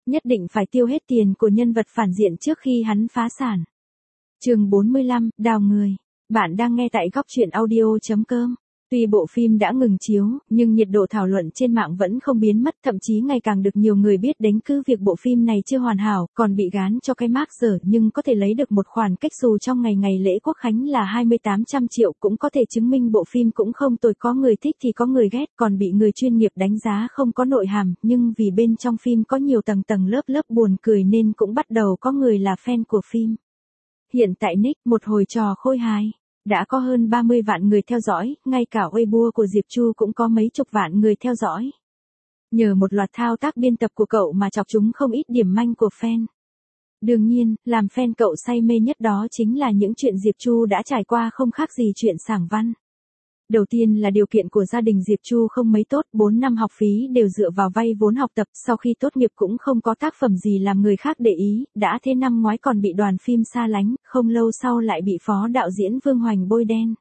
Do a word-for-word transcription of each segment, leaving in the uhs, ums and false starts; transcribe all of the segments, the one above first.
Nhất định phải tiêu hết tiền của nhân vật phản diện trước khi hắn phá sản. Chương bốn mươi lăm, đào người. Bạn đang nghe tại góc truyện audio chấm com. Tuy bộ phim đã ngừng chiếu, nhưng nhiệt độ thảo luận trên mạng vẫn không biến mất, thậm chí ngày càng được nhiều người biết đến cứ việc bộ phim này chưa hoàn hảo, còn bị gán cho cái mác dở nhưng có thể lấy được một khoản cách xù trong ngày ngày lễ Quốc khánh là hai mươi tám trăm triệu cũng có thể chứng minh bộ phim cũng không tồi, có người thích thì có người ghét, còn bị người chuyên nghiệp đánh giá không có nội hàm, nhưng vì bên trong phim có nhiều tầng tầng lớp lớp buồn cười nên cũng bắt đầu có người là fan của phim. Hiện tại Nick, một hồi trò khôi hài, đã có hơn ba mươi vạn người theo dõi, ngay cả Weibo của Diệp Chu cũng có mấy chục vạn người theo dõi. Nhờ một loạt thao tác biên tập của cậu mà chọc chúng không ít điểm manh của fan. Đương nhiên, làm fan cậu say mê nhất đó chính là những chuyện Diệp Chu đã trải qua không khác gì chuyện sảng văn. Đầu tiên là điều kiện của gia đình Diệp Chu không mấy tốt, bốn năm học phí đều dựa vào vay vốn học tập, sau khi tốt nghiệp cũng không có tác phẩm gì làm người khác để ý, đã thế năm ngoái còn bị đoàn phim xa lánh, không lâu sau lại bị phó đạo diễn Vương Hoành bôi đen.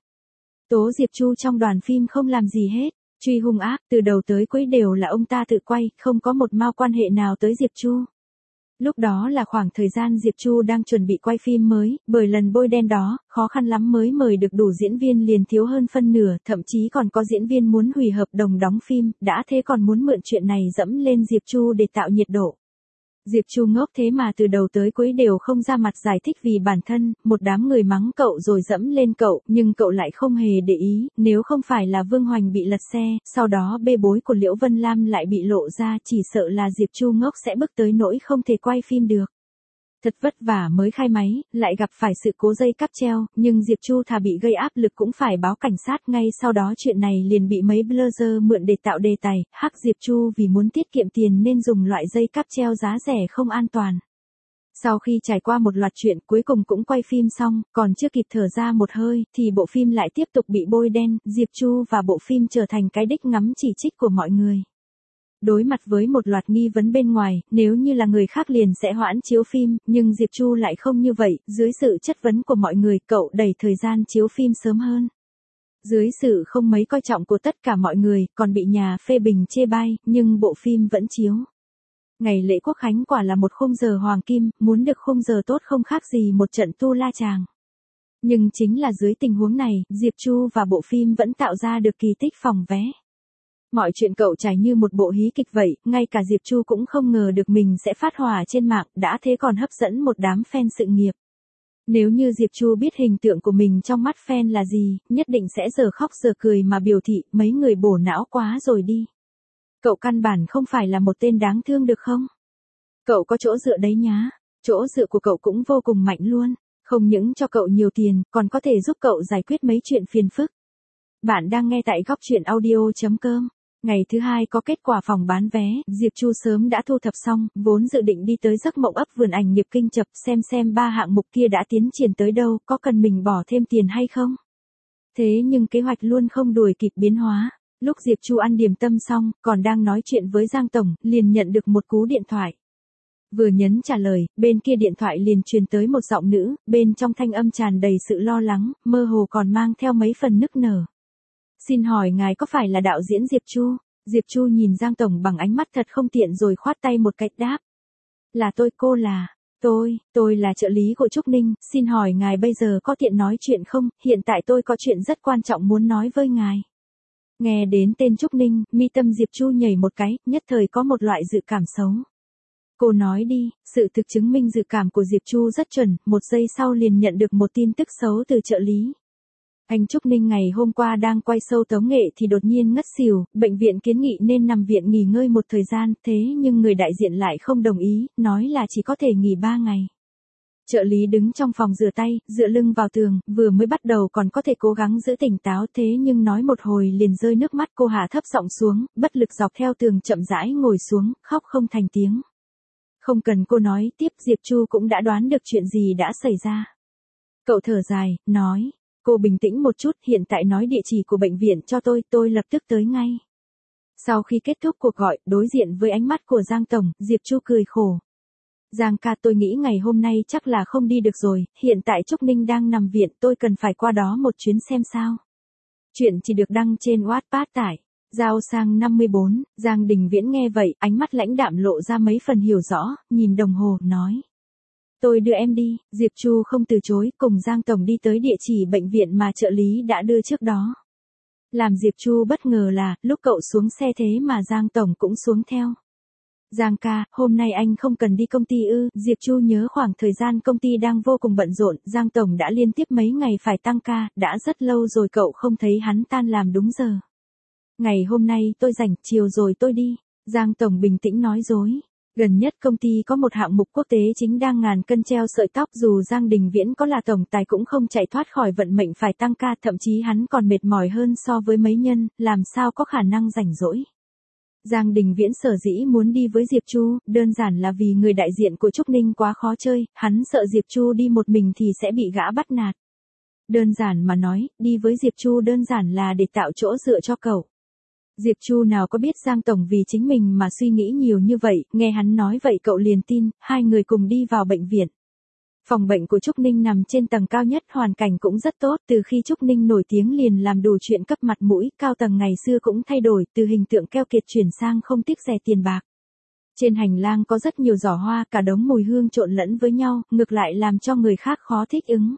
Tố Diệp Chu trong đoàn phim không làm gì hết, truy hung ác, từ đầu tới cuối đều là ông ta tự quay, không có một mao quan hệ nào tới Diệp Chu. Lúc đó là khoảng thời gian Diệp Chu đang chuẩn bị quay phim mới, bởi lần bôi đen đó, khó khăn lắm mới mời được đủ diễn viên liền thiếu hơn phân nửa, thậm chí còn có diễn viên muốn hủy hợp đồng đóng phim, đã thế còn muốn mượn chuyện này dẫm lên Diệp Chu để tạo nhiệt độ. Diệp Chu ngốc thế mà từ đầu tới cuối đều không ra mặt giải thích vì bản thân, một đám người mắng cậu rồi dẫm lên cậu, nhưng cậu lại không hề để ý, nếu không phải là Vương Hoành bị lật xe, sau đó bê bối của Liễu Vân Lam lại bị lộ ra, chỉ sợ là Diệp Chu ngốc sẽ bức tới nỗi không thể quay phim được. Thật vất vả mới khai máy, lại gặp phải sự cố dây cáp treo, nhưng Diệp Chu thà bị gây áp lực cũng phải báo cảnh sát, ngay sau đó chuyện này liền bị mấy blogger mượn để tạo đề tài, hắc Diệp Chu vì muốn tiết kiệm tiền nên dùng loại dây cáp treo giá rẻ không an toàn. Sau khi trải qua một loạt chuyện cuối cùng cũng quay phim xong, còn chưa kịp thở ra một hơi, thì bộ phim lại tiếp tục bị bôi đen, Diệp Chu và bộ phim trở thành cái đích ngắm chỉ trích của mọi người. Đối mặt với một loạt nghi vấn bên ngoài, nếu như là người khác liền sẽ hoãn chiếu phim, nhưng Diệp Chu lại không như vậy, dưới sự chất vấn của mọi người, cậu đẩy thời gian chiếu phim sớm hơn. Dưới sự không mấy coi trọng của tất cả mọi người, còn bị nhà phê bình chê bai, nhưng bộ phim vẫn chiếu. Ngày lễ Quốc khánh quả là một khung giờ hoàng kim, muốn được khung giờ tốt không khác gì một trận tu la chàng. Nhưng chính là dưới tình huống này, Diệp Chu và bộ phim vẫn tạo ra được kỳ tích phòng vé. Mọi chuyện cậu trải như một bộ hí kịch vậy, ngay cả Diệp Chu cũng không ngờ được mình sẽ phát hỏa trên mạng, đã thế còn hấp dẫn một đám fan sự nghiệp. Nếu như Diệp Chu biết hình tượng của mình trong mắt fan là gì, nhất định sẽ giờ khóc giờ cười mà biểu thị, mấy người bổ não quá rồi đi. Cậu căn bản không phải là một tên đáng thương được không? Cậu có chỗ dựa đấy nhá, chỗ dựa của cậu cũng vô cùng mạnh luôn, không những cho cậu nhiều tiền, còn có thể giúp cậu giải quyết mấy chuyện phiền phức. Bạn đang nghe tại góc truyện audio chấm com. Ngày thứ hai có kết quả phòng bán vé, Diệp Chu sớm đã thu thập xong, vốn dự định đi tới giấc mộng ấp vườn ảnh nghiệp kinh chập xem xem ba hạng mục kia đã tiến triển tới đâu, có cần mình bỏ thêm tiền hay không. Thế nhưng kế hoạch luôn không đuổi kịp biến hóa. Lúc Diệp Chu ăn điểm tâm xong, còn đang nói chuyện với Giang Tổng, liền nhận được một cú điện thoại. Vừa nhấn trả lời, bên kia điện thoại liền truyền tới một giọng nữ, bên trong thanh âm tràn đầy sự lo lắng, mơ hồ còn mang theo mấy phần nức nở. Xin hỏi ngài có phải là đạo diễn Diệp Chu? Diệp Chu nhìn Giang Tổng bằng ánh mắt thật không tiện rồi khoát tay một cách đáp. Là tôi, cô là... Tôi, tôi là trợ lý của Trúc Ninh, xin hỏi ngài bây giờ có tiện nói chuyện không, hiện tại tôi có chuyện rất quan trọng muốn nói với ngài. Nghe đến tên Trúc Ninh, mi tâm Diệp Chu nhảy một cái, nhất thời có một loại dự cảm xấu. Cô nói đi, sự thực chứng minh dự cảm của Diệp Chu rất chuẩn, một giây sau liền nhận được một tin tức xấu từ trợ lý. Anh Trúc Ninh ngày hôm qua đang quay show tống nghệ thì đột nhiên ngất xỉu, bệnh viện kiến nghị nên nằm viện nghỉ ngơi một thời gian, thế nhưng người đại diện lại không đồng ý, nói là chỉ có thể nghỉ ba ngày. Trợ lý đứng trong phòng rửa tay, dựa lưng vào tường, vừa mới bắt đầu còn có thể cố gắng giữ tỉnh táo, thế nhưng nói một hồi liền rơi nước mắt, cô hạ thấp giọng xuống, bất lực dọc theo tường chậm rãi ngồi xuống, khóc không thành tiếng. Không cần cô nói tiếp, Diệp Chu cũng đã đoán được chuyện gì đã xảy ra. Cậu thở dài, nói, cô bình tĩnh một chút, hiện tại nói địa chỉ của bệnh viện cho tôi, tôi lập tức tới ngay. Sau khi kết thúc cuộc gọi, đối diện với ánh mắt của Giang Tổng, Diệp Chu cười khổ. Giang ca, tôi nghĩ ngày hôm nay chắc là không đi được rồi, hiện tại Trúc Ninh đang nằm viện, tôi cần phải qua đó một chuyến xem sao. Chuyện chỉ được đăng trên Wattpad tải. Giao sang năm mươi bốn, Giang Đình Viễn nghe vậy, ánh mắt lãnh đạm lộ ra mấy phần hiểu rõ, nhìn đồng hồ, nói. Tôi đưa em đi, Diệp Chu không từ chối, cùng Giang Tổng đi tới địa chỉ bệnh viện mà trợ lý đã đưa trước đó. Làm Diệp Chu bất ngờ là, lúc cậu xuống xe thế mà Giang Tổng cũng xuống theo. Giang ca, hôm nay anh không cần đi công ty ư, Diệp Chu nhớ khoảng thời gian công ty đang vô cùng bận rộn, Giang Tổng đã liên tiếp mấy ngày phải tăng ca, đã rất lâu rồi cậu không thấy hắn tan làm đúng giờ. Ngày hôm nay tôi rảnh, chiều rồi tôi đi, Giang Tổng bình tĩnh nói dối. Gần nhất công ty có một hạng mục quốc tế chính đang ngàn cân treo sợi tóc, dù Giang Đình Viễn có là tổng tài cũng không chạy thoát khỏi vận mệnh phải tăng ca, thậm chí hắn còn mệt mỏi hơn so với mấy nhân, làm sao có khả năng rảnh rỗi. Giang Đình Viễn sở dĩ muốn đi với Diệp Chu, đơn giản là vì người đại diện của Trúc Ninh quá khó chơi, hắn sợ Diệp Chu đi một mình thì sẽ bị gã bắt nạt. Đơn giản mà nói, đi với Diệp Chu đơn giản là để tạo chỗ dựa cho cậu. Diệp Chu nào có biết Giang Tổng vì chính mình mà suy nghĩ nhiều như vậy, nghe hắn nói vậy cậu liền tin, hai người cùng đi vào bệnh viện. Phòng bệnh của Trúc Ninh nằm trên tầng cao nhất, hoàn cảnh cũng rất tốt, từ khi Trúc Ninh nổi tiếng liền làm đủ chuyện cấp mặt mũi, cao tầng ngày xưa cũng thay đổi, từ hình tượng keo kiệt chuyển sang không tiếc rẻ tiền bạc. Trên hành lang có rất nhiều giỏ hoa, cả đống mùi hương trộn lẫn với nhau, ngược lại làm cho người khác khó thích ứng.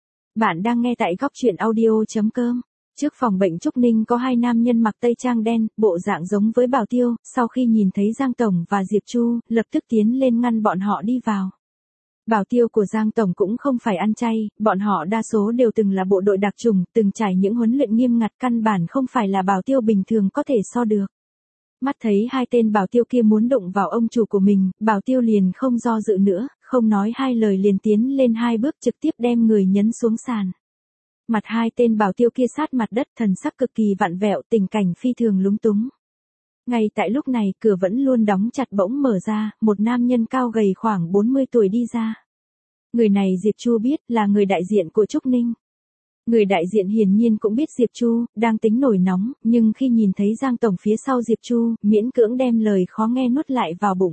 Bạn đang nghe tại góc truyện audio chấm com. Trước phòng bệnh Trúc Ninh có hai nam nhân mặc tây trang đen, bộ dạng giống với Bảo Tiêu, sau khi nhìn thấy Giang Tổng và Diệp Chu, lập tức tiến lên ngăn bọn họ đi vào. Bảo Tiêu của Giang Tổng cũng không phải ăn chay, bọn họ đa số đều từng là bộ đội đặc chủng, từng trải những huấn luyện nghiêm ngặt, căn bản không phải là Bảo Tiêu bình thường có thể so được. Mắt thấy hai tên Bảo Tiêu kia muốn đụng vào ông chủ của mình, Bảo Tiêu liền không do dự nữa, không nói hai lời liền tiến lên hai bước trực tiếp đem người nhấn xuống sàn. Mặt hai tên Bảo Tiêu kia sát mặt đất, thần sắc cực kỳ vặn vẹo, tình cảnh phi thường lúng túng. Ngay tại lúc này, cửa vẫn luôn đóng chặt bỗng mở ra, một nam nhân cao gầy khoảng bốn mươi tuổi đi ra. Người này Diệp Chu biết là người đại diện của Trúc Ninh. Người đại diện hiển nhiên cũng biết Diệp Chu, đang tính nổi nóng, nhưng khi nhìn thấy Giang Tổng phía sau Diệp Chu, miễn cưỡng đem lời khó nghe nuốt lại vào bụng.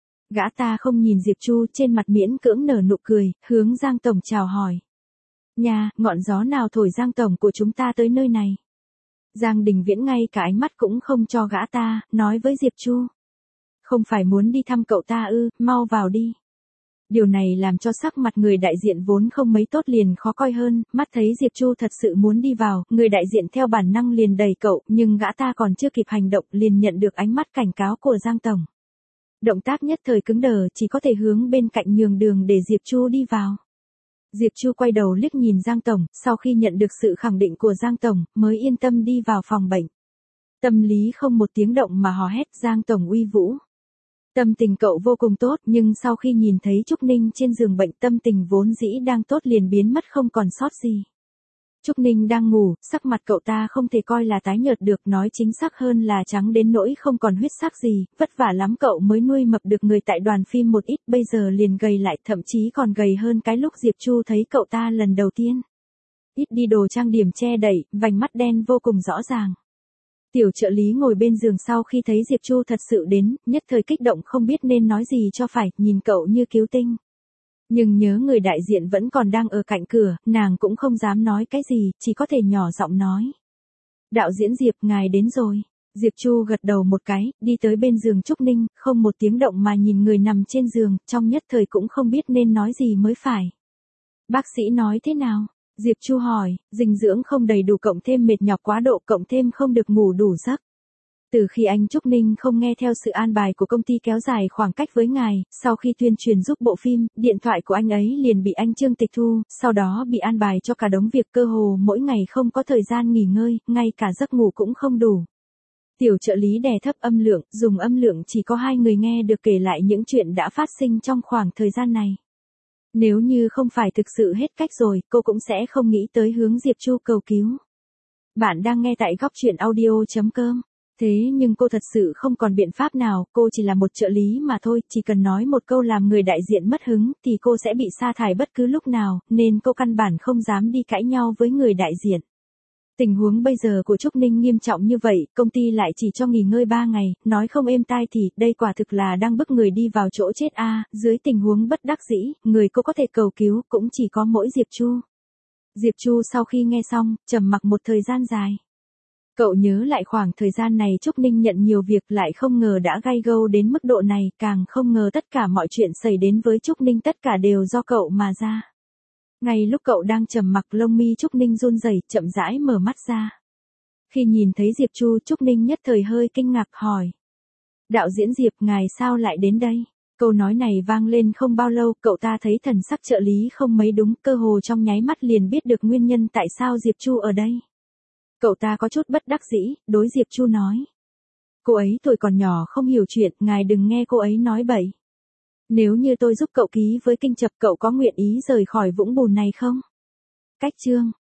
Gã ta không nhìn Diệp Chu, trên mặt miễn cưỡng nở nụ cười, hướng Giang Tổng chào hỏi. Nhà, ngọn gió nào thổi Giang Tổng của chúng ta tới nơi này? Giang Đình Viễn ngay cả ánh mắt cũng không cho gã ta, nói với Diệp Chu. Không phải muốn đi thăm cậu ta ư, mau vào đi. Điều này làm cho sắc mặt người đại diện vốn không mấy tốt liền khó coi hơn, mắt thấy Diệp Chu thật sự muốn đi vào, người đại diện theo bản năng liền đẩy cậu, nhưng gã ta còn chưa kịp hành động liền nhận được ánh mắt cảnh cáo của Giang Tổng. Động tác nhất thời cứng đờ, chỉ có thể hướng bên cạnh nhường đường để Diệp Chu đi vào. Diệp Chu quay đầu liếc nhìn Giang Tổng, sau khi nhận được sự khẳng định của Giang Tổng, mới yên tâm đi vào phòng bệnh. Tâm lý không một tiếng động mà hò hét, Giang Tổng uy vũ. Tâm tình cậu vô cùng tốt, nhưng sau khi nhìn thấy Trúc Ninh trên giường bệnh, tâm tình vốn dĩ đang tốt liền biến mất không còn sót gì. Trúc Ninh đang ngủ, sắc mặt cậu ta không thể coi là tái nhợt được, nói chính xác hơn là trắng đến nỗi không còn huyết sắc gì, vất vả lắm cậu mới nuôi mập được người tại đoàn phim một ít, bây giờ liền gầy lại, thậm chí còn gầy hơn cái lúc Diệp Chu thấy cậu ta lần đầu tiên. Ít đi đồ trang điểm che đậy, vành mắt đen vô cùng rõ ràng. Tiểu trợ lý ngồi bên giường sau khi thấy Diệp Chu thật sự đến, nhất thời kích động không biết nên nói gì cho phải, nhìn cậu như cứu tinh. Nhưng nhớ người đại diện vẫn còn đang ở cạnh cửa, nàng cũng không dám nói cái gì, chỉ có thể nhỏ giọng nói. Đạo diễn Diệp, ngài đến rồi. Diệp Chu gật đầu một cái, đi tới bên giường Trúc Ninh, không một tiếng động mà nhìn người nằm trên giường, trong nhất thời cũng không biết nên nói gì mới phải. Bác sĩ nói thế nào? Diệp Chu hỏi, dinh dưỡng không đầy đủ cộng thêm mệt nhọc quá độ cộng thêm không được ngủ đủ giấc. Từ khi anh Trúc Ninh không nghe theo sự an bài của công ty kéo dài khoảng cách với ngài, sau khi tuyên truyền giúp bộ phim, điện thoại của anh ấy liền bị anh Trương tịch thu, sau đó bị an bài cho cả đống việc, cơ hồ mỗi ngày không có thời gian nghỉ ngơi, ngay cả giấc ngủ cũng không đủ. Tiểu trợ lý đè thấp âm lượng, dùng âm lượng chỉ có hai người nghe được kể lại những chuyện đã phát sinh trong khoảng thời gian này. Nếu như không phải thực sự hết cách rồi, cô cũng sẽ không nghĩ tới hướng Diệp Chu cầu cứu. Bạn đang nghe tại góc truyện audio chấm com. Thế nhưng cô thật sự không còn biện pháp nào, cô chỉ là một trợ lý mà thôi, chỉ cần nói một câu làm người đại diện mất hứng, thì cô sẽ bị sa thải bất cứ lúc nào, nên cô căn bản không dám đi cãi nhau với người đại diện. Tình huống bây giờ của Trúc Ninh nghiêm trọng như vậy, công ty lại chỉ cho nghỉ ngơi ba ngày, nói không êm tai thì, đây quả thực là đang bức người đi vào chỗ chết a. À, dưới tình huống bất đắc dĩ, người cô có thể cầu cứu cũng chỉ có mỗi Diệp Chu. Diệp Chu sau khi nghe xong, trầm mặc một thời gian dài. Cậu nhớ lại khoảng thời gian này Trúc Ninh nhận nhiều việc lại không ngờ đã gay gâu đến mức độ này, càng không ngờ tất cả mọi chuyện xảy đến với Trúc Ninh tất cả đều do cậu mà ra. Ngay lúc cậu đang trầm mặc, lông mi Trúc Ninh run rẩy, chậm rãi mở mắt ra. Khi nhìn thấy Diệp Chu, Trúc Ninh nhất thời hơi kinh ngạc hỏi. Đạo diễn Diệp, ngài sao lại đến đây? Câu nói này vang lên không bao lâu, cậu ta thấy thần sắc trợ lý không mấy đúng, cơ hồ trong nháy mắt liền biết được nguyên nhân tại sao Diệp Chu ở đây. Cậu ta có chút bất đắc dĩ, đối Diệp Chu nói. Cô ấy tuổi còn nhỏ không hiểu chuyện, ngài đừng nghe cô ấy nói bậy. Nếu như tôi giúp cậu ký với Kinh Chập, cậu có nguyện ý rời khỏi vũng bùn này không? Cách chương